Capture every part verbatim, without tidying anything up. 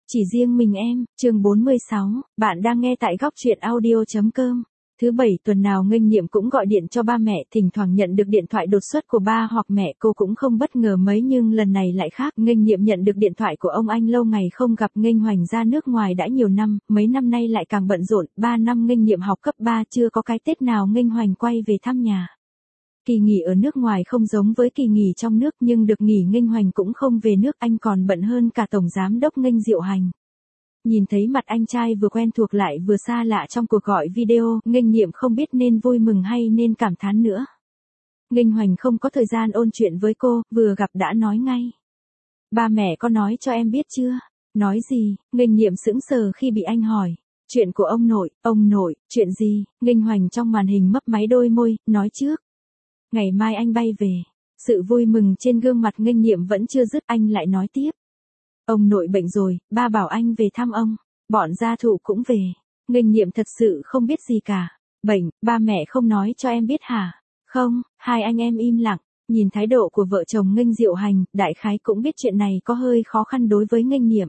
Chỉ riêng mình em, chương bốn mươi sáu, bạn đang nghe tại góc truyện audio.com. Thứ bảy tuần nào Nghênh Nhiệm cũng gọi điện cho ba mẹ, thỉnh thoảng nhận được điện thoại đột xuất của ba hoặc mẹ, cô cũng không bất ngờ mấy, nhưng lần này lại khác. Nghênh Nhiệm nhận được điện thoại của ông anh lâu ngày không gặp. Nghênh Hoành ra nước ngoài đã nhiều năm, mấy năm nay lại càng bận rộn. Ba năm Nghênh Nhiệm học cấp ba, chưa có cái Tết nào Nghênh Hoành quay về thăm nhà. Kỳ nghỉ ở nước ngoài không giống với kỳ nghỉ trong nước, nhưng được nghỉ Nghênh Hoành cũng không về nước, anh còn bận hơn cả tổng giám đốc Nghênh Diệu Hành. Nhìn thấy mặt anh trai vừa quen thuộc lại vừa xa lạ trong cuộc gọi video, Nghênh Nhiệm không biết nên vui mừng hay nên cảm thán nữa. Nghênh Hoành không có thời gian ôn chuyện với cô, vừa gặp đã nói ngay. Ba mẹ có nói cho em biết chưa? Nói gì? Nghênh Nhiệm sững sờ khi bị anh hỏi. Chuyện của ông nội. Ông nội, chuyện gì? Nghênh Hoành trong màn hình mấp máy đôi môi, nói trước. Ngày mai anh bay về. Sự vui mừng trên gương mặt Nghênh Nhiệm vẫn chưa dứt, anh lại nói tiếp. Ông nội bệnh rồi, ba bảo anh về thăm ông. Bọn gia thụ cũng về. Nghênh Nhiệm thật sự không biết gì cả. Bệnh, ba mẹ không nói cho em biết hả? Không, hai anh em im lặng. Nhìn thái độ của vợ chồng Nghênh Diệu Hành, đại khái cũng biết chuyện này có hơi khó khăn đối với Nghênh Nhiệm.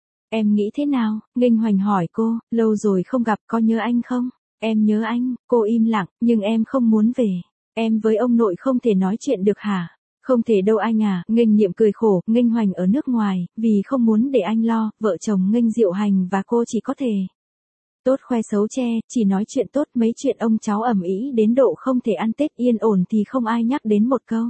Em nghĩ thế nào? Nghênh Hoành hỏi cô, lâu rồi không gặp, có nhớ anh không? Em nhớ anh, cô im lặng, nhưng em không muốn về. Em với ông nội không thể nói chuyện được hả? Không thể đâu anh à. Nghênh Nhiệm cười khổ. Nghênh Hoành ở nước ngoài, vì không muốn để anh lo, vợ chồng Nghênh Diệu Hành và cô chỉ có thể tốt khoe xấu che, chỉ nói chuyện tốt, mấy chuyện ông cháu ầm ĩ đến độ không thể ăn Tết yên ổn thì không ai nhắc đến một câu.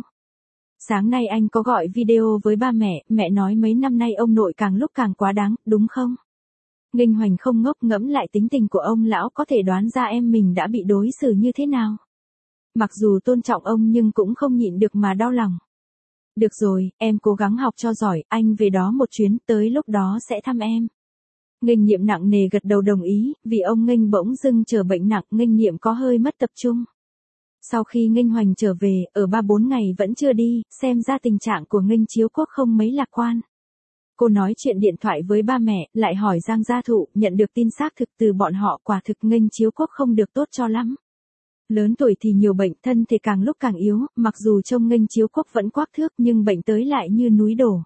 Sáng nay anh có gọi video với ba mẹ, mẹ nói mấy năm nay ông nội càng lúc càng quá đáng, đúng không? Nghênh Hoành không ngốc, ngẫm lại tính tình của ông lão có thể đoán ra em mình đã bị đối xử như thế nào. Mặc dù tôn trọng ông nhưng cũng không nhịn được mà đau lòng. Được rồi, em cố gắng học cho giỏi, anh về đó một chuyến, tới lúc đó sẽ thăm em. Nghênh Nhiệm nặng nề gật đầu đồng ý, vì ông Nghênh bỗng dưng trở bệnh nặng, Nghênh Nhiệm có hơi mất tập trung. Sau khi Nghênh Hoành trở về, ở ba bốn ngày vẫn chưa đi, xem ra tình trạng của Nghênh Chiếu Quốc không mấy lạc quan. Cô nói chuyện điện thoại với ba mẹ, lại hỏi Giang gia thụ, nhận được tin xác thực từ bọn họ, quả thực Nghênh Chiếu Quốc không được tốt cho lắm. Lớn tuổi thì nhiều bệnh, thân thể càng lúc càng yếu, mặc dù trông Nghênh Chiếu Quốc vẫn quắc thước nhưng bệnh tới lại như núi đổ.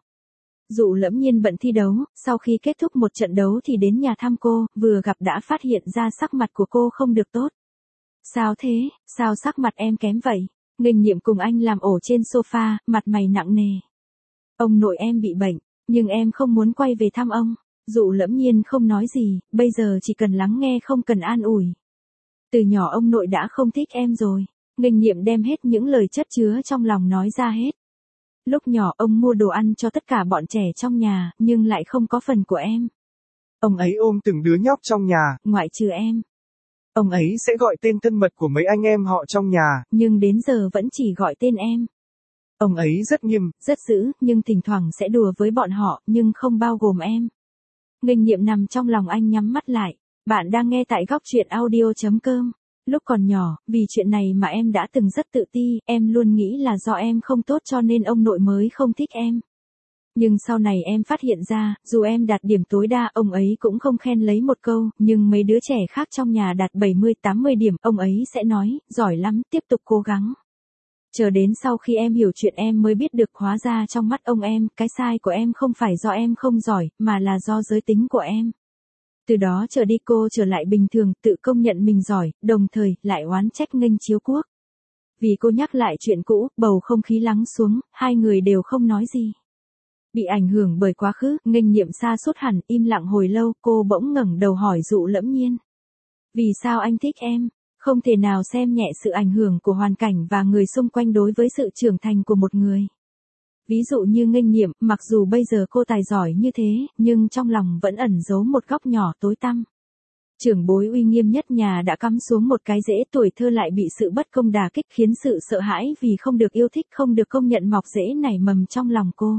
Dụ Lẫm Nhiên bận thi đấu, sau khi kết thúc một trận đấu thì đến nhà thăm cô, vừa gặp đã phát hiện ra sắc mặt của cô không được tốt. Sao thế, sao sắc mặt em kém vậy? Nghênh Nhiệm cùng anh làm ổ trên sofa, mặt mày nặng nề. Ông nội em bị bệnh, nhưng em không muốn quay về thăm ông. Dụ Lẫm Nhiên không nói gì, bây giờ chỉ cần lắng nghe không cần an ủi. Từ nhỏ ông nội đã không thích em rồi. Nghênh Nhiệm đem hết những lời chất chứa trong lòng nói ra hết. Lúc nhỏ ông mua đồ ăn cho tất cả bọn trẻ trong nhà, nhưng lại không có phần của em. Ông ấy ôm từng đứa nhóc trong nhà, ngoại trừ em. Ông ấy sẽ gọi tên thân mật của mấy anh em họ trong nhà, nhưng đến giờ vẫn chỉ gọi tên em. Ông ấy rất nghiêm, rất dữ, nhưng thỉnh thoảng sẽ đùa với bọn họ, nhưng không bao gồm em. Nghênh Nhiệm nằm trong lòng anh nhắm mắt lại. Bạn đang nghe tại góc truyện audio.com. Lúc còn nhỏ, vì chuyện này mà em đã từng rất tự ti, em luôn nghĩ là do em không tốt cho nên ông nội mới không thích em. Nhưng sau này em phát hiện ra, dù em đạt điểm tối đa, ông ấy cũng không khen lấy một câu, nhưng mấy đứa trẻ khác trong nhà đạt bảy mươi tám mươi điểm, ông ấy sẽ nói, giỏi lắm, tiếp tục cố gắng. Chờ đến sau khi em hiểu chuyện em mới biết được hóa ra trong mắt ông em, cái sai của em không phải do em không giỏi, mà là do giới tính của em. Từ đó trở đi cô trở lại bình thường, tự công nhận mình giỏi, đồng thời lại oán trách Nghênh Chiếu Quốc. Vì cô nhắc lại chuyện cũ, bầu không khí lắng xuống, hai người đều không nói gì. Bị ảnh hưởng bởi quá khứ, Nghênh Nhiệm sa sút hẳn, im lặng hồi lâu, cô bỗng ngẩng đầu hỏi Dụ Lẫm Nhiên. Vì sao anh thích em? Không thể nào xem nhẹ sự ảnh hưởng của hoàn cảnh và người xung quanh đối với sự trưởng thành của một người. Ví dụ như Nghênh Nhiệm, mặc dù bây giờ cô tài giỏi như thế, nhưng trong lòng vẫn ẩn giấu một góc nhỏ tối tăm. Trưởng bối uy nghiêm nhất nhà đã cắm xuống một cái rễ, tuổi thơ lại bị sự bất công đả kích, khiến sự sợ hãi vì không được yêu thích, không được công nhận mọc rễ nảy mầm trong lòng cô.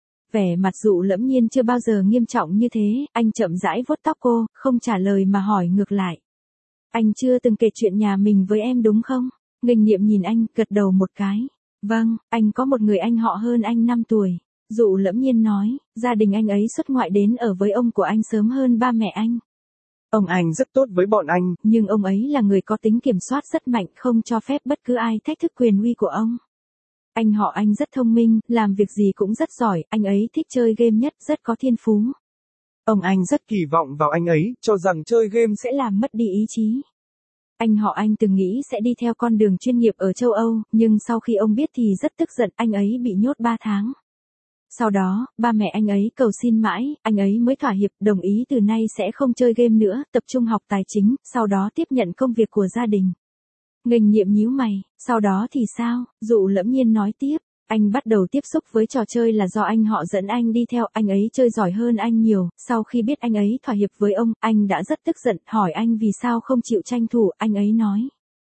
Vẻ mặt Dụ Lẫm Nhiên chưa bao giờ nghiêm trọng như thế, anh chậm rãi vuốt tóc cô, không trả lời mà hỏi ngược lại. Anh chưa từng kể chuyện nhà mình với em đúng không? Nghênh Nhiệm nhìn anh, gật đầu một cái. Vâng, anh có một người anh họ hơn anh năm tuổi. Dụ Lẫm Nhiên nói, gia đình anh ấy xuất ngoại đến ở với ông của anh sớm hơn ba mẹ anh. Ông anh rất tốt với bọn anh. Nhưng ông ấy là người có tính kiểm soát rất mạnh, không cho phép bất cứ ai thách thức quyền uy của ông. Anh họ anh rất thông minh, làm việc gì cũng rất giỏi, anh ấy thích chơi game nhất, rất có thiên phú. Ông anh rất kỳ vọng vào anh ấy, cho rằng chơi game sẽ làm mất đi ý chí. Anh họ anh từng nghĩ sẽ đi theo con đường chuyên nghiệp ở châu Âu, nhưng sau khi ông biết thì rất tức giận, anh ấy bị nhốt ba tháng. Sau đó, ba mẹ anh ấy cầu xin mãi, anh ấy mới thỏa hiệp, đồng ý từ nay sẽ không chơi game nữa, tập trung học tài chính, sau đó tiếp nhận công việc của gia đình. Nghênh Nhiệm nhíu mày, sau đó thì sao? Dụ Lẫm Nhiên nói tiếp, anh bắt đầu tiếp xúc với trò chơi là do anh họ dẫn anh đi theo, anh ấy chơi giỏi hơn anh nhiều, sau khi biết anh ấy thỏa hiệp với ông, anh đã rất tức giận, hỏi anh vì sao không chịu tranh thủ, anh ấy nói.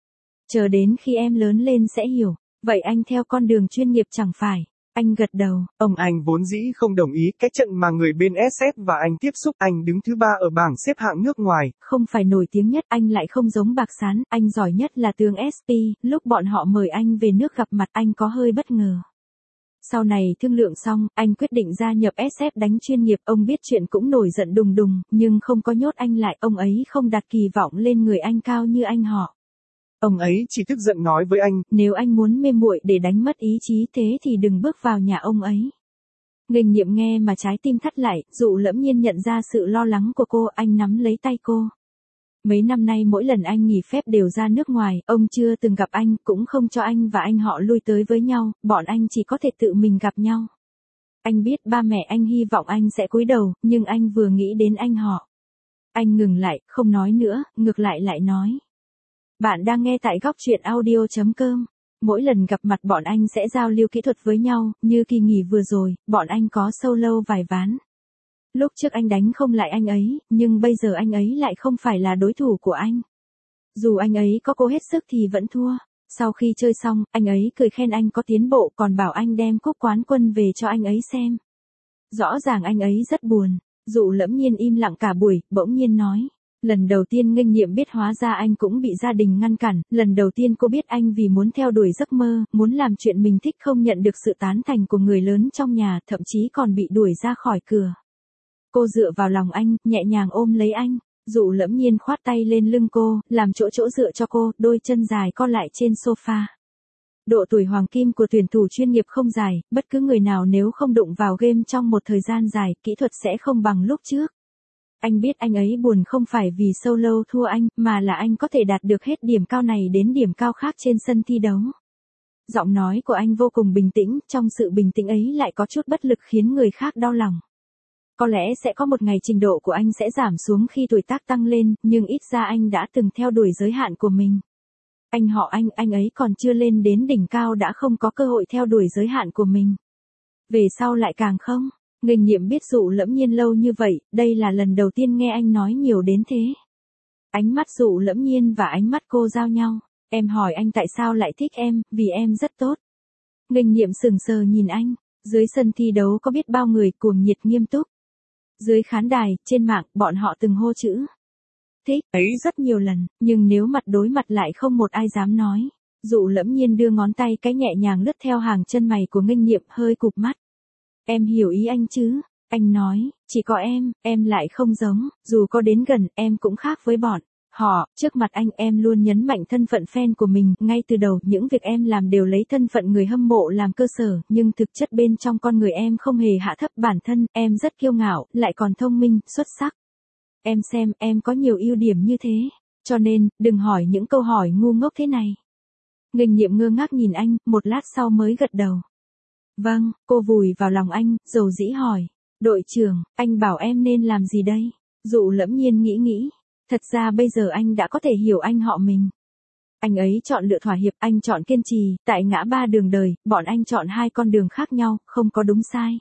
Chờ đến khi em lớn lên sẽ hiểu, vậy anh theo con đường chuyên nghiệp chẳng phải. Anh gật đầu, ông anh vốn dĩ không đồng ý cái trận mà người bên ét ép và anh tiếp xúc, anh đứng thứ ba ở bảng xếp hạng nước ngoài. Không phải nổi tiếng nhất, anh lại không giống Bạc Sán, anh giỏi nhất là Tường ét pê, lúc bọn họ mời anh về nước gặp mặt anh có hơi bất ngờ. Sau này thương lượng xong, anh quyết định gia nhập ét ép đánh chuyên nghiệp, ông biết chuyện cũng nổi giận đùng đùng, nhưng không có nhốt anh lại, ông ấy không đặt kỳ vọng lên người anh cao như anh họ. Ông ấy chỉ tức giận nói với anh, nếu anh muốn mê muội để đánh mất ý chí thế thì đừng bước vào nhà ông ấy. Nghênh Nhiệm nghe mà trái tim thắt lại, Dụ Lẫm Nhiên nhận ra sự lo lắng của cô, anh nắm lấy tay cô. Mấy năm nay mỗi lần anh nghỉ phép đều ra nước ngoài, ông chưa từng gặp anh, cũng không cho anh và anh họ lui tới với nhau, bọn anh chỉ có thể tự mình gặp nhau. Anh biết ba mẹ anh hy vọng anh sẽ cúi đầu, nhưng anh vừa nghĩ đến anh họ. Anh ngừng lại, không nói nữa, ngược lại lại nói. Bạn đang nghe tại góc truyện audio chấm com. Mỗi lần gặp mặt bọn anh sẽ giao lưu kỹ thuật với nhau, như kỳ nghỉ vừa rồi, bọn anh có solo vài ván. Lúc trước anh đánh không lại anh ấy, nhưng bây giờ anh ấy lại không phải là đối thủ của anh. Dù anh ấy có cố hết sức thì vẫn thua. Sau khi chơi xong, anh ấy cười khen anh có tiến bộ, còn bảo anh đem cúp quán quân về cho anh ấy xem. Rõ ràng anh ấy rất buồn. Dụ Lẫm Nhiên im lặng cả buổi, bỗng nhiên nói. Lần đầu tiên Nghênh Nhiệm biết hóa ra anh cũng bị gia đình ngăn cản, lần đầu tiên cô biết anh vì muốn theo đuổi giấc mơ, muốn làm chuyện mình thích không nhận được sự tán thành của người lớn trong nhà, thậm chí còn bị đuổi ra khỏi cửa. Cô dựa vào lòng anh, nhẹ nhàng ôm lấy anh, Dụ Lẫm Nhiên khoát tay lên lưng cô, làm chỗ chỗ dựa cho cô, đôi chân dài co lại trên sofa. Độ tuổi hoàng kim của tuyển thủ chuyên nghiệp không dài, bất cứ người nào nếu không đụng vào game trong một thời gian dài, kỹ thuật sẽ không bằng lúc trước. Anh biết anh ấy buồn không phải vì solo thua anh, mà là anh có thể đạt được hết điểm cao này đến điểm cao khác trên sân thi đấu. Giọng nói của anh vô cùng bình tĩnh, trong sự bình tĩnh ấy lại có chút bất lực khiến người khác đau lòng. Có lẽ sẽ có một ngày trình độ của anh sẽ giảm xuống khi tuổi tác tăng lên, nhưng ít ra anh đã từng theo đuổi giới hạn của mình. Anh họ anh, anh ấy còn chưa lên đến đỉnh cao đã không có cơ hội theo đuổi giới hạn của mình. Về sau lại càng không. Nghênh Nhiệm biết Dụ Lẫm Nhiên lâu như vậy, đây là lần đầu tiên nghe anh nói nhiều đến thế. Ánh mắt Dụ Lẫm Nhiên và ánh mắt cô giao nhau. Em hỏi anh tại sao lại thích em, vì em rất tốt. Nghênh Nhiệm sừng sờ nhìn anh, dưới sân thi đấu có biết bao người cuồng nhiệt nghiêm túc. Dưới khán đài, trên mạng, bọn họ từng hô chữ thích ấy rất nhiều lần, nhưng nếu mặt đối mặt lại không một ai dám nói. Dụ Lẫm Nhiên đưa ngón tay cái nhẹ nhàng lướt theo hàng chân mày của Nghênh Nhiệm, hơi cụp mắt. Em hiểu ý anh chứ? Anh nói, chỉ có em, em lại không giống, dù có đến gần, em cũng khác với bọn họ. Trước mặt anh em luôn nhấn mạnh thân phận fan của mình, ngay từ đầu những việc em làm đều lấy thân phận người hâm mộ làm cơ sở, nhưng thực chất bên trong con người em không hề hạ thấp bản thân, em rất kiêu ngạo, lại còn thông minh, xuất sắc. Em xem, em có nhiều ưu điểm như thế, cho nên, đừng hỏi những câu hỏi ngu ngốc thế này. Nghênh Nhiệm ngơ ngác nhìn anh, một lát sau mới gật đầu. Vâng, cô vùi vào lòng anh, dầu dĩ hỏi. Đội trưởng, anh bảo em nên làm gì đây? Dụ Lẫm Nhiên nghĩ nghĩ. Thật ra bây giờ anh đã có thể hiểu anh họ mình. Anh ấy chọn lựa thỏa hiệp, anh chọn kiên trì, tại ngã ba đường đời, bọn anh chọn hai con đường khác nhau, không có đúng sai.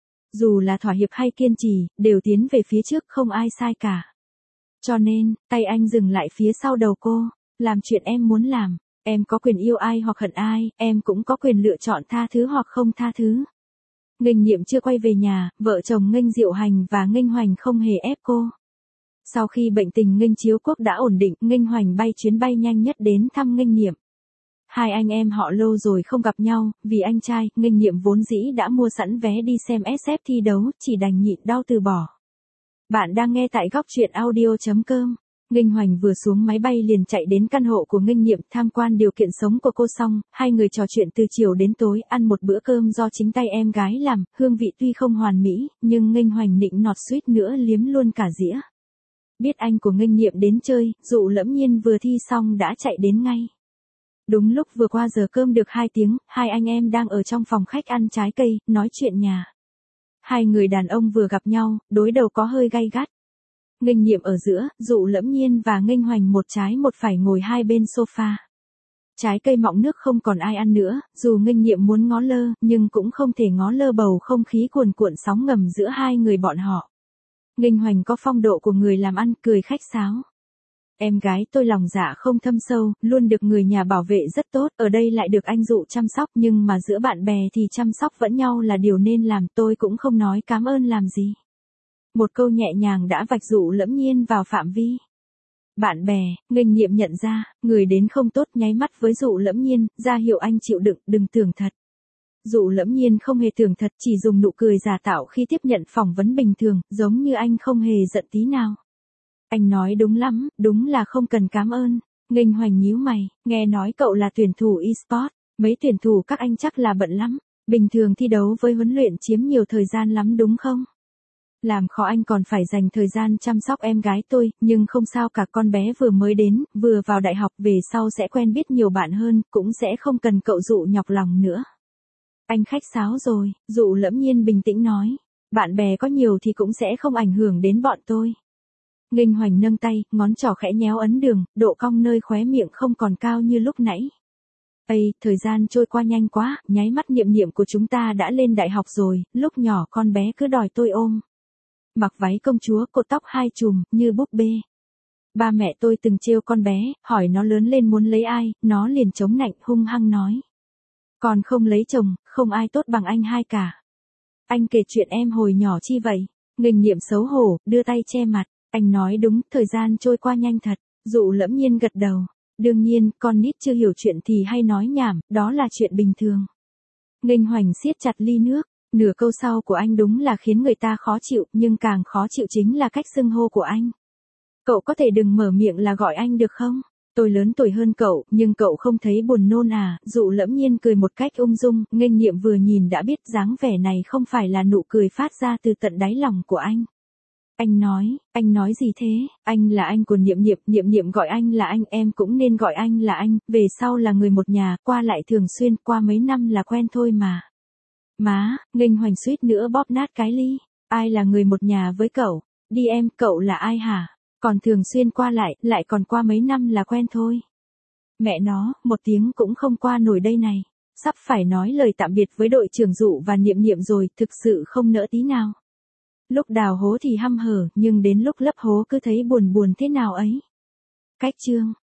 Dù là thỏa hiệp hay kiên trì, đều tiến về phía trước, không ai sai cả. Cho nên, tay anh dừng lại phía sau đầu cô, làm chuyện em muốn làm. Em có quyền yêu ai hoặc hận ai, em cũng có quyền lựa chọn tha thứ hoặc không tha thứ. Nghênh Nhiệm chưa quay về nhà, vợ chồng Nghênh Diệu Hành và Nghênh Hoành không hề ép cô. Sau khi bệnh tình Nghênh Chiếu Quốc đã ổn định, Nghênh Hoành bay chuyến bay nhanh nhất đến thăm Nghênh Nhiệm. Hai anh em họ lâu rồi không gặp nhau, vì anh trai, Nghênh Nhiệm vốn dĩ đã mua sẵn vé đi xem ét ép thi đấu, chỉ đành nhịn đau từ bỏ. Bạn đang nghe tại góc truyện audio chấm com. Nghênh Hoành vừa xuống máy bay liền chạy đến căn hộ của Nghênh Niệm tham quan điều kiện sống của cô xong, hai người trò chuyện từ chiều đến tối, ăn một bữa cơm do chính tay em gái làm, hương vị tuy không hoàn mỹ, nhưng Nghênh Hoành nịnh nọt suýt nữa liếm luôn cả dĩa. Biết anh của Nghênh Niệm đến chơi, Dụ Lẫm Nhiên vừa thi xong đã chạy đến ngay. Đúng lúc vừa qua giờ cơm được hai tiếng, hai anh em đang ở trong phòng khách ăn trái cây, nói chuyện nhà. Hai người đàn ông vừa gặp nhau, đối đầu có hơi gay gắt. Nghênh Niệm ở giữa, Dụ Lẫm Nhiên và Nghênh Hoành một trái một phải ngồi hai bên sofa. Trái cây mọng nước không còn ai ăn nữa, dù Nghênh Niệm muốn ngó lơ, nhưng cũng không thể ngó lơ bầu không khí cuồn cuộn sóng ngầm giữa hai người bọn họ. Nghênh Hoành có phong độ của người làm ăn, cười khách sáo. Em gái tôi lòng dạ không thâm sâu, luôn được người nhà bảo vệ rất tốt, ở đây lại được anh Dụ chăm sóc, nhưng mà giữa bạn bè thì chăm sóc vẫn nhau là điều nên làm, tôi cũng không nói cảm ơn làm gì. Một câu nhẹ nhàng đã vạch Dụ Lẫm Nhiên vào phạm vi. Bạn bè, Nghênh Niệm nhận ra, người đến không tốt, nháy mắt với Dụ Lẫm Nhiên, ra hiệu anh chịu đựng, đừng tưởng thật. Dụ Lẫm Nhiên không hề tưởng thật, chỉ dùng nụ cười giả tạo khi tiếp nhận phỏng vấn bình thường, giống như anh không hề giận tí nào. Anh nói đúng lắm, đúng là không cần cảm ơn. Nghênh Hoành nhíu mày, nghe nói cậu là tuyển thủ e-sport, mấy tuyển thủ các anh chắc là bận lắm, bình thường thi đấu với huấn luyện chiếm nhiều thời gian lắm đúng không? Làm khó anh còn phải dành thời gian chăm sóc em gái tôi, nhưng không sao cả, con bé vừa mới đến, vừa vào đại học, về sau sẽ quen biết nhiều bạn hơn, cũng sẽ không cần cậu Dụ nhọc lòng nữa. Anh khách sáo rồi, Dụ Lẫm Nhiên bình tĩnh nói, bạn bè có nhiều thì cũng sẽ không ảnh hưởng đến bọn tôi. Nghênh Hoành nâng tay, ngón trỏ khẽ nhéo ấn đường, độ cong nơi khóe miệng không còn cao như lúc nãy. Ây, thời gian trôi qua nhanh quá, nháy mắt Niệm Niệm của chúng ta đã lên đại học rồi, lúc nhỏ con bé cứ đòi tôi ôm. Mặc váy công chúa, cột tóc hai chùm, như búp bê. Ba mẹ tôi từng trêu con bé, hỏi nó lớn lên muốn lấy ai, nó liền chống nạnh hung hăng nói. Còn không lấy chồng, không ai tốt bằng anh hai cả. Anh kể chuyện em hồi nhỏ chi vậy? Nghênh Niệm xấu hổ, đưa tay che mặt. Anh nói đúng, thời gian trôi qua nhanh thật. Dụ Lẫm Nhiên gật đầu. Đương nhiên, con nít chưa hiểu chuyện thì hay nói nhảm, đó là chuyện bình thường. Nghênh Hoành siết chặt ly nước. Nửa câu sau của anh đúng là khiến người ta khó chịu, nhưng càng khó chịu chính là cách xưng hô của anh. Cậu có thể đừng mở miệng là gọi anh được không? Tôi lớn tuổi hơn cậu, nhưng cậu không thấy buồn nôn à? Dụ Lẫm Nhiên cười một cách ung dung, Nghênh Niệm vừa nhìn đã biết dáng vẻ này không phải là nụ cười phát ra từ tận đáy lòng của anh. Anh nói, anh nói gì thế? Anh là anh của Niệm Niệm, Niệm Niệm gọi anh là anh, em cũng nên gọi anh là anh, về sau là người một nhà, qua lại thường xuyên, qua mấy năm là quen thôi mà. Má, Nghênh Hoành suýt nữa bóp nát cái ly. Ai là người một nhà với cậu? Đi em, cậu là ai hả? Còn thường xuyên qua lại, lại còn qua mấy năm là quen thôi. Mẹ nó, một tiếng cũng không qua nổi đây này. Sắp phải nói lời tạm biệt với đội trưởng Dụ và Niệm Niệm rồi, thực sự không nỡ tí nào. Lúc đào hố thì hăm hở, nhưng đến lúc lấp hố cứ thấy buồn buồn thế nào ấy. Cách chương